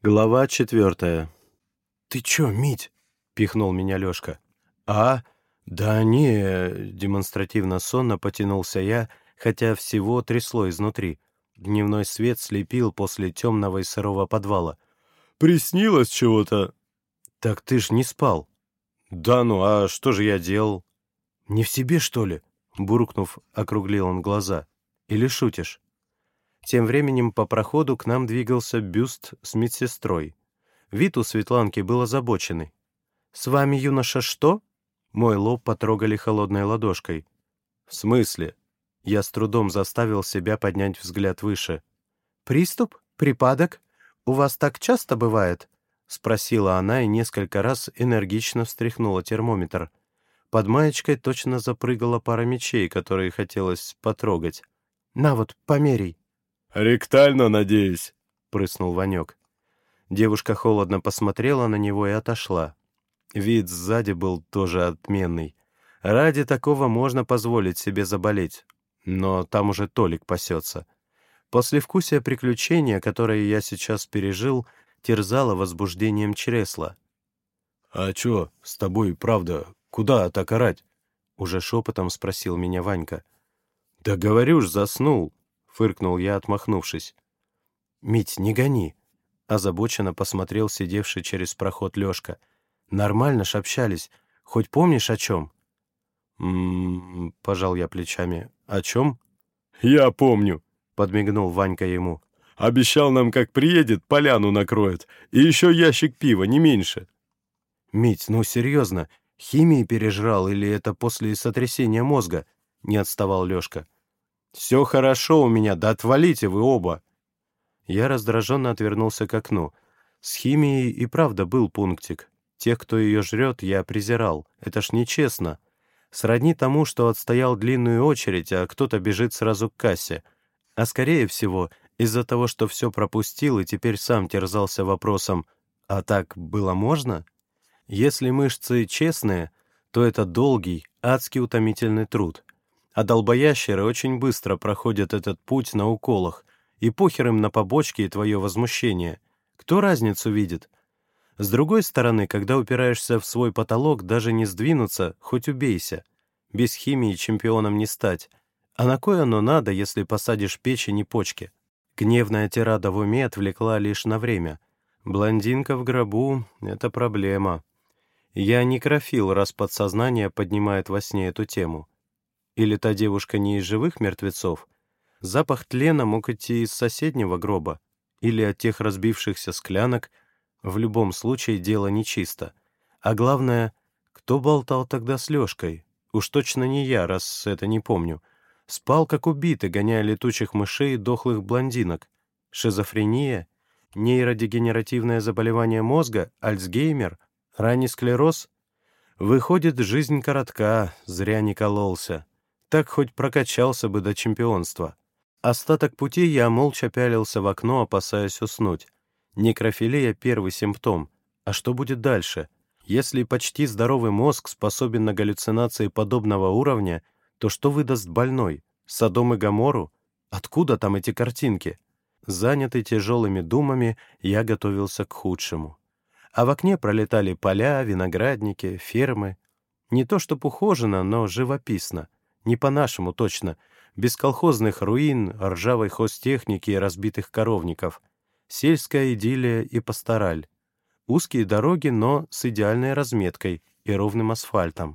Глава 4. «Ты чё, Мить?» — пихнул меня Лёшка. «А? Да не...» — демонстративно сонно потянулся я, хотя всего трясло изнутри. Дневной свет слепил после темного и сырого подвала. «Приснилось чего-то?» «Так ты ж не спал». «Да ну, а что же я делал?» «Не в себе, что ли?» — буркнув, округлил он глаза. «Или шутишь?» Тем временем по проходу к нам двигался бюст с медсестрой. Вид у Светланки был озабоченный. «С вами, юноша, что?» Мой лоб потрогали холодной ладошкой. «В смысле?» Я с трудом заставил себя поднять взгляд выше. «Приступ? Припадок? У вас так часто бывает?» — спросила она и несколько раз энергично встряхнула термометр. Под маечкой точно запрыгала пара мечей, которые хотелось потрогать. «На вот, померяй». «Ректально, надеюсь?» — прыснул Ванек. Девушка холодно посмотрела на него и отошла. Вид сзади был тоже отменный. Ради такого можно позволить себе заболеть. Но там уже Толик пасется. Послевкусие приключения, которое я сейчас пережил, терзало возбуждением чресла. «А чё, с тобой, правда, куда так орать?» — уже шепотом спросил меня Ванька. «Да говорю ж, заснул», — фыркнул я, отмахнувшись. «Мить, не гони!» — озабоченно посмотрел сидевший через проход Лёшка. «Нормально ж общались. Хоть помнишь, о чем?» Пожал я плечами. «О чем?» «Я помню», — подмигнул Ванька ему. «Обещал нам, как приедет, поляну накроет. И еще ящик пива, не меньше». «Мить, ну серьезно, химии пережрал или это после сотрясения мозга?» — не отставал Лёшка. «Все хорошо у меня, да отвалите вы оба!» Я раздраженно отвернулся к окну. С химией и правда был пунктик. Тех, кто ее жрет, я презирал. Это ж нечестно. Сродни тому, что отстоял длинную очередь, а кто-то бежит сразу к кассе. А скорее всего, из-за того, что все пропустил и теперь сам терзался вопросом «А так было можно?». Если мышцы честные, то это долгий, адски утомительный труд. А долбоящеры очень быстро проходят этот путь на уколах, и похер им на побочки и твое возмущение. Кто разницу видит? С другой стороны, когда упираешься в свой потолок, даже не сдвинуться, хоть убейся. Без химии чемпионом не стать. А на кой оно надо, если посадишь печень и почки? Гневная тирада в уме отвлекла лишь на время. Блондинка в гробу — это проблема. Я некрофил, раз подсознание поднимает во сне эту тему. Или та девушка не из живых мертвецов? Запах тлена мог идти из соседнего гроба. Или от тех разбившихся склянок. В любом случае дело нечисто. А главное, кто болтал тогда с Лёшкой? Уж точно не я, раз это не помню. Спал как убитый, гоняя летучих мышей и дохлых блондинок. Шизофрения? Нейродегенеративное заболевание мозга? Альцгеймер? Ранний склероз? Выходит, жизнь коротка, зря не кололся. Так хоть прокачался бы до чемпионства. Остаток пути я молча пялился в окно, опасаясь уснуть. Некрофилия — первый симптом. А что будет дальше? Если почти здоровый мозг способен на галлюцинации подобного уровня, то что выдаст больной? Содом и Гоморру? Откуда там эти картинки? Занятый тяжелыми думами, я готовился к худшему. А в окне пролетали поля, виноградники, фермы. Не то чтоб ухоженно, но живописно. Не по-нашему точно. Без колхозных руин, ржавой хозтехники и разбитых коровников. Сельская идиллия и пастораль. Узкие дороги, но с идеальной разметкой и ровным асфальтом.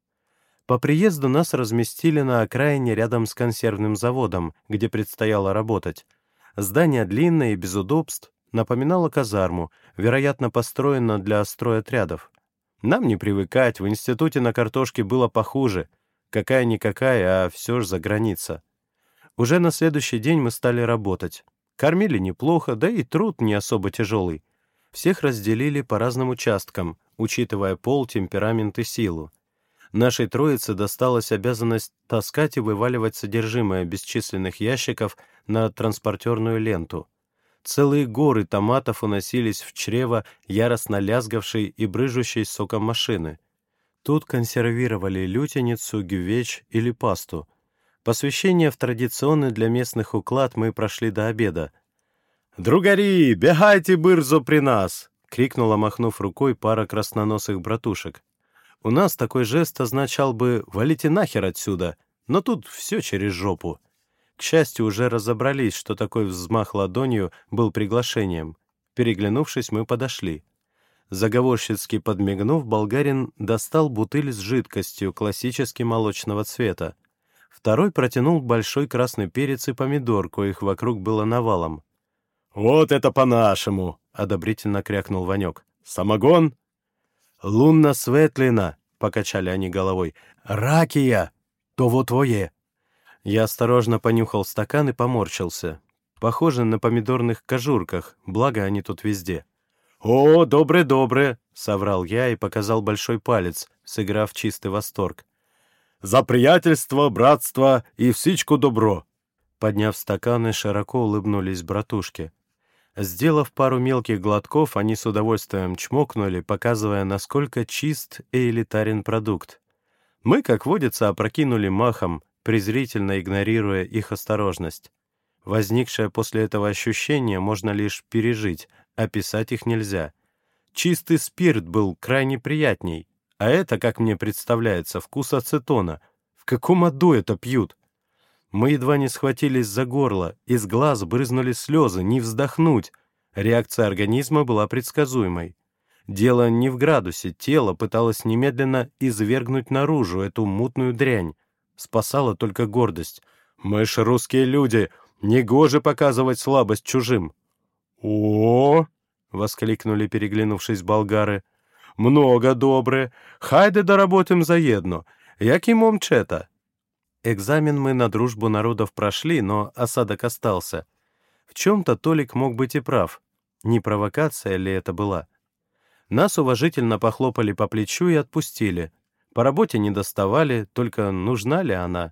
По приезду нас разместили на окраине рядом с консервным заводом, где предстояло работать. Здание длинное и без удобств, напоминало казарму, вероятно, построено для стройотрядов. Нам не привыкать, в институте на картошке было похуже. Какая-никакая, а все ж за граница. Уже на следующий день мы стали работать. Кормили неплохо, да и труд не особо тяжелый. Всех разделили по разным участкам, учитывая пол, темперамент и силу. Нашей троице досталась обязанность таскать и вываливать содержимое бесчисленных ящиков на транспортерную ленту. Целые горы томатов уносились в чрево яростно лязгавшей и брыжущей соком машины. Тут консервировали лютеницу, гювеч или пасту. Посвящение в традиционный для местных уклад мы прошли до обеда. «Другари, бегайте бырзо при нас!» — крикнула, махнув рукой, пара красноносых братушек. У нас такой жест означал бы «валите нахер отсюда», но тут все через жопу. К счастью, уже разобрались, что такой взмах ладонью был приглашением. Переглянувшись, мы подошли. Заговорщицки подмигнув, болгарин достал бутыль с жидкостью классически молочного цвета. Второй протянул большой красный перец и помидор, коих вокруг было навалом. «Вот это по-нашему!» — одобрительно крякнул Ванек. «Самогон?» «Лунна светлина!» — покачали они головой. «Ракия! То твое!» Я осторожно понюхал стакан и поморщился. Похоже на помидорных кожурках, благо они тут везде. «О, добре-добре!» — соврал я и показал большой палец, сыграв чистый восторг. «За приятельство, братство и всичку добро!» Подняв стаканы, широко улыбнулись братушки. Сделав пару мелких глотков, они с удовольствием чмокнули, показывая, насколько чист и элитарен продукт. Мы, как водится, опрокинули махом, презрительно игнорируя их осторожность. Возникшее после этого ощущение можно лишь пережить, описать их нельзя. Чистый спирт был крайне приятней, а это, как мне представляется, вкус ацетона. В каком аду это пьют? Мы едва не схватились за горло, из глаз брызнули слезы, не вздохнуть. Реакция организма была предсказуемой. Дело не в градусе, тело пыталось немедленно извергнуть наружу эту мутную дрянь. Спасала только гордость. «Мы ж русские люди, негоже показывать слабость чужим». «О!» — воскликнули, переглянувшись болгары. «Много добре. Хайде доработаем заедно. Який момчета?» Экзамен мы на дружбу народов прошли, но осадок остался. В чем-то Толик мог быть и прав. Не провокация ли это была? Нас уважительно похлопали по плечу и отпустили. По работе не доставали, только нужна ли она?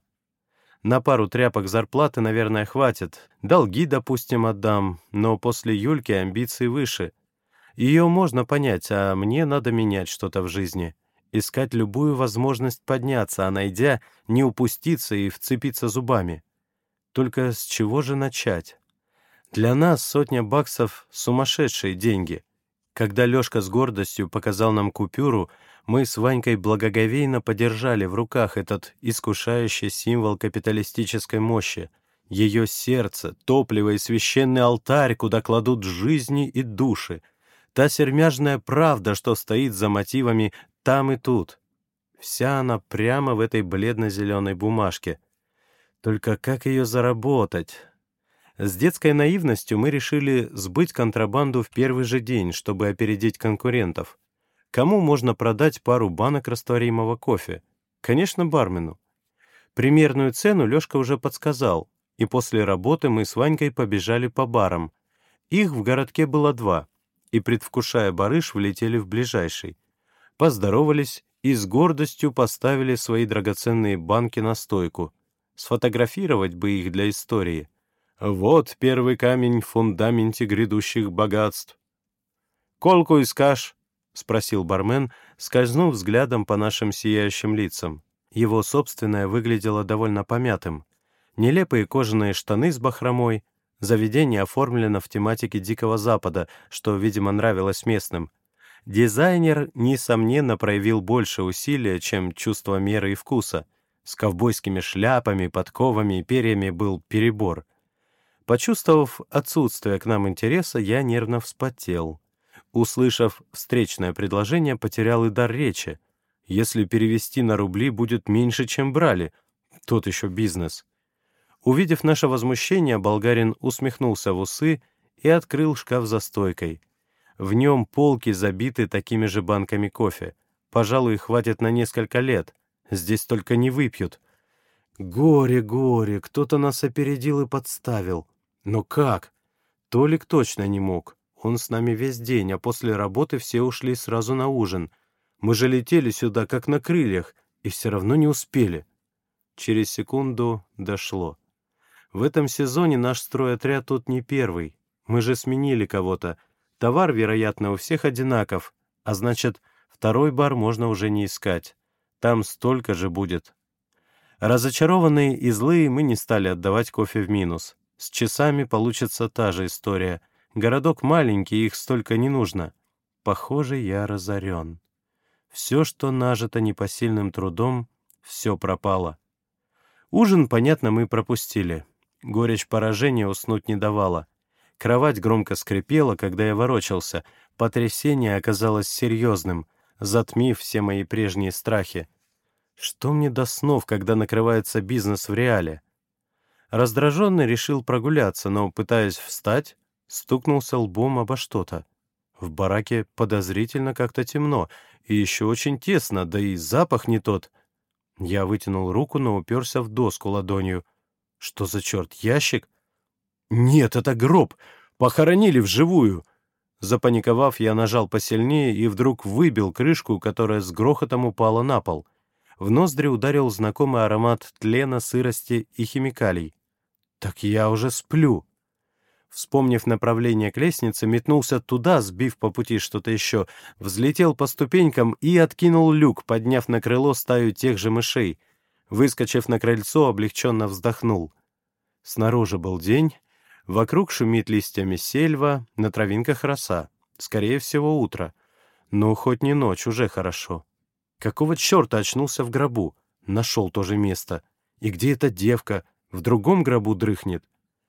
На пару тряпок зарплаты, наверное, хватит. Долги, допустим, отдам, но после Юльки амбиции выше. Ее можно понять, а мне надо менять что-то в жизни. Искать любую возможность подняться, а найдя, не упуститься и вцепиться зубами. Только с чего же начать? Для нас 100 баксов — сумасшедшие деньги. Когда Лешка с гордостью показал нам купюру, мы с Ванькой благоговейно подержали в руках этот искушающий символ капиталистической мощи, ее сердце, топливо и священный алтарь, куда кладут жизни и души, та сермяжная правда, что стоит за мотивами там и тут. Вся она прямо в этой бледно-зеленой бумажке. Только как ее заработать? С детской наивностью мы решили сбыть контрабанду в первый же день, чтобы опередить конкурентов. Кому можно продать пару банок растворимого кофе? Конечно, бармену. Примерную цену Лешка уже подсказал, и после работы мы с Ванькой побежали по барам. Их в городке было 2, и, предвкушая барыш, влетели в ближайший. Поздоровались и с гордостью поставили свои драгоценные банки на стойку. Сфотографировать бы их для истории. Вот первый камень в фундаменте грядущих богатств. «Колку искашь?» — спросил бармен, скользнув взглядом по нашим сияющим лицам. Его собственное выглядело довольно помятым. Нелепые кожаные штаны с бахромой. Заведение оформлено в тематике Дикого Запада, что, видимо, нравилось местным. Дизайнер, несомненно, проявил больше усилия, чем чувство меры и вкуса. С ковбойскими шляпами, подковами и перьями был перебор. Почувствовав отсутствие к нам интереса, я нервно вспотел. Услышав встречное предложение, потерял и дар речи. Если перевести на рубли, будет меньше, чем брали. Тот еще бизнес. Увидев наше возмущение, болгарин усмехнулся в усы и открыл шкаф за стойкой. В нем полки забиты такими же банками кофе. Пожалуй, хватит на несколько лет. Здесь только не выпьют. Горе, горе, кто-то нас опередил и подставил. Но как? Толик точно не мог. Он с нами весь день, а после работы все ушли сразу на ужин. Мы же летели сюда, как на крыльях, и все равно не успели. Через секунду дошло. В этом сезоне наш стройотряд тут не первый. Мы же сменили кого-то. Товар, вероятно, у всех одинаков, а значит, второй бар можно уже не искать. Там столько же будет. Разочарованные и злые мы не стали отдавать кофе в минус. С часами получится та же история. Городок маленький, их столько не нужно. Похоже, я разорен. Все, что нажито непосильным трудом, все пропало. Ужин, понятно, мы пропустили. Горечь поражения уснуть не давала. Кровать громко скрипела, когда я ворочался. Потрясение оказалось серьезным, затмив все мои прежние страхи. Что мне до снов, когда накрывается бизнес в реале? Раздраженно решил прогуляться, но, пытаясь встать, стукнулся лбом обо что-то. В бараке подозрительно как-то темно, и еще очень тесно, да и запах не тот. Я вытянул руку, но уперся в доску ладонью. Что за черт, ящик? Нет, это гроб! Похоронили вживую! Запаниковав, я нажал посильнее и вдруг выбил крышку, которая с грохотом упала на пол. В ноздри ударил знакомый аромат тлена, сырости и химикалий. Так я уже сплю. Вспомнив направление к лестнице, метнулся туда, сбив по пути что-то еще, взлетел по ступенькам и откинул люк, подняв на крыло стаю тех же мышей. Выскочив на крыльцо, облегченно вздохнул. Снаружи был день, вокруг шумит листьями сельва, на травинках роса. Скорее всего, утро. Но хоть не ночь, уже хорошо. Какого черта очнулся в гробу? Нашел то же место. И где эта девка? В другом гробу дрыхнет.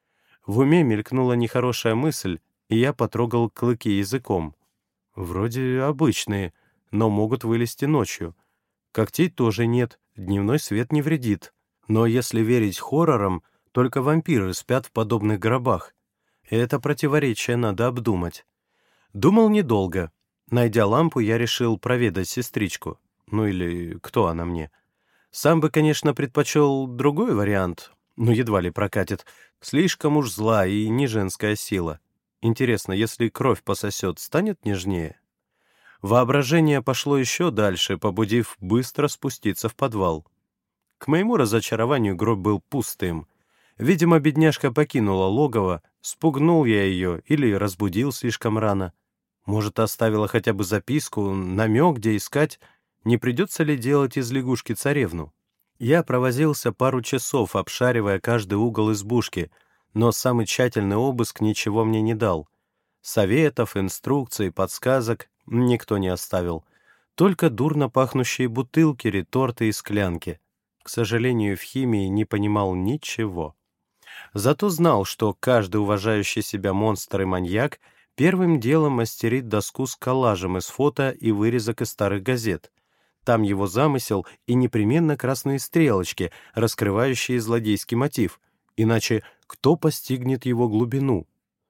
В уме мелькнула нехорошая мысль, и я потрогал клыки языком. Вроде обычные, но могут вылезти ночью. Когтей тоже нет, дневной свет не вредит. Но если верить хоррорам, только вампиры спят в подобных гробах. Это противоречие надо обдумать. Думал недолго. Найдя лампу, я решил проведать сестричку. Ну или кто она мне. Сам бы, конечно, предпочел другой вариант, но едва ли прокатит. Слишком уж зла и не женская сила. Интересно, если кровь пососет, станет нежнее? Воображение пошло еще дальше, побудив быстро спуститься в подвал. К моему разочарованию гроб был пустым. Видимо, бедняжка покинула логово, спугнул я ее или разбудил слишком рано. Может, оставила хотя бы записку, намек, где искать, не придется ли делать из лягушки царевну. Я провозился пару часов, обшаривая каждый угол избушки, но самый тщательный обыск ничего мне не дал. Советов, инструкций, подсказок никто не оставил. Только дурно пахнущие бутылки, реторты и склянки. К сожалению, в химии не понимал ничего. Зато знал, что каждый уважающий себя монстр и маньяк первым делом мастерит доску с коллажем из фото и вырезок из старых газет. Там его замысел и непременно красные стрелочки, раскрывающие злодейский мотив. Иначе кто постигнет его глубину?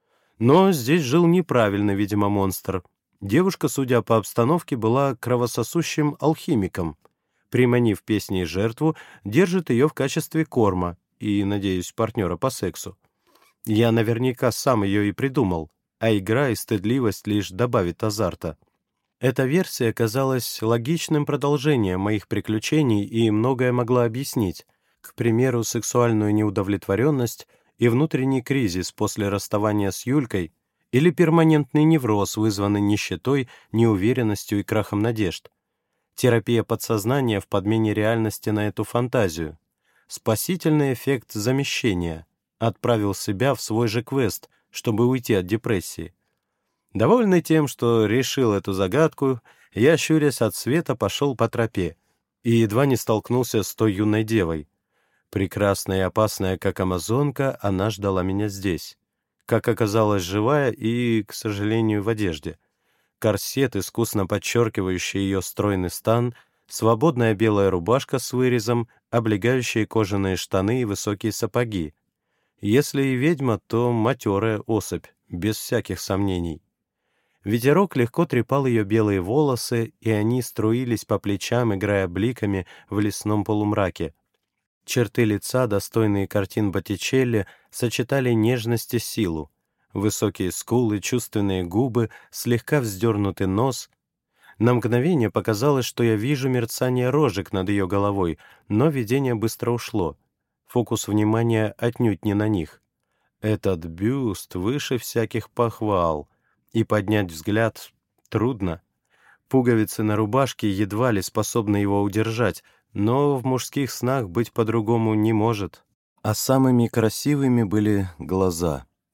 Но здесь жил неправильно, видимо, монстр. Девушка, судя по обстановке, была кровососущим алхимиком. Приманив песней жертву, держит ее в качестве корма и, надеюсь, партнера по сексу. Я наверняка сам ее и придумал, а игра и стыдливость лишь добавит азарта. Эта версия казалась логичным продолжением моих приключений и многое могла объяснить. К примеру, сексуальную неудовлетворенность и внутренний кризис после расставания с Юлькой или перманентный невроз, вызванный нищетой, неуверенностью и крахом надежд. Терапия подсознания в подмене реальности на эту фантазию. Спасительный эффект замещения. Отправил себя в свой же квест, чтобы уйти от депрессии. Довольный тем, что решил эту загадку, я, щурясь от света, пошел по тропе и едва не столкнулся с той юной девой. Прекрасная и опасная, как амазонка, она ждала меня здесь. Как оказалось, живая и, к сожалению, в одежде. Корсет, искусно подчеркивающий ее стройный стан, свободная белая рубашка с вырезом, облегающие кожаные штаны и высокие сапоги. Если и ведьма, то матерая особь, без всяких сомнений. Ветерок легко трепал ее белые волосы, и они струились по плечам, играя бликами в лесном полумраке. Черты лица, достойные картин Боттичелли, сочетали нежность и силу. Высокие скулы, чувственные губы, слегка вздернутый нос. На мгновение показалось, что я вижу мерцание рожек над ее головой, но видение быстро ушло. Фокус внимания отнюдь не на них. Этот бюст выше всяких похвал, и поднять взгляд трудно. Пуговицы на рубашке едва ли способны его удержать, но в мужских снах быть по-другому не может. А самыми красивыми были глаза.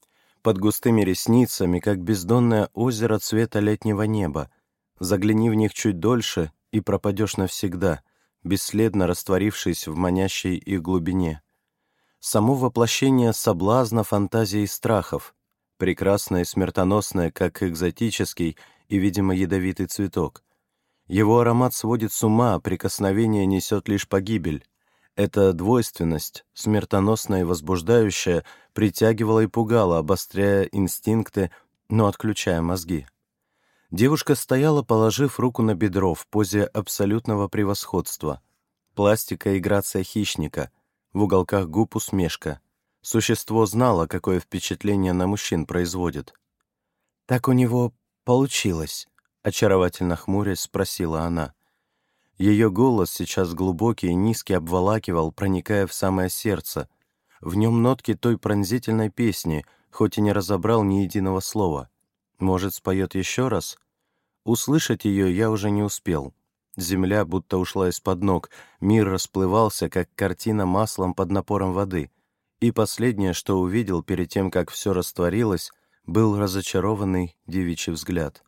под густыми ресницами, как бездонное озеро цвета летнего неба. Загляни в них чуть дольше, и пропадешь навсегда, бесследно растворившись в манящей их глубине. Само воплощение соблазна, фантазий и страхов, прекрасное и смертоносное, как экзотический и, видимо, ядовитый цветок. Его аромат сводит с ума, а прикосновение несет лишь погибель. Эта двойственность, смертоносная и возбуждающая, притягивала и пугала, обостряя инстинкты, но отключая мозги. Девушка стояла, положив руку на бедро в позе абсолютного превосходства. Пластика и грация хищника, в уголках губ усмешка. Существо знало, какое впечатление на мужчин производит. «Так у него получилось», — очаровательно хмурясь спросила она. Ее голос, сейчас глубокий и низкий, обволакивал, проникая в самое сердце. В нем нотки той пронзительной песни, хоть и не разобрал ни единого слова. Может, споет еще раз? Услышать ее я уже не успел. Земля будто ушла из-под ног, мир расплывался, как картина маслом под напором воды. И последнее, что увидел перед тем, как все растворилось, был разочарованный девичий взгляд.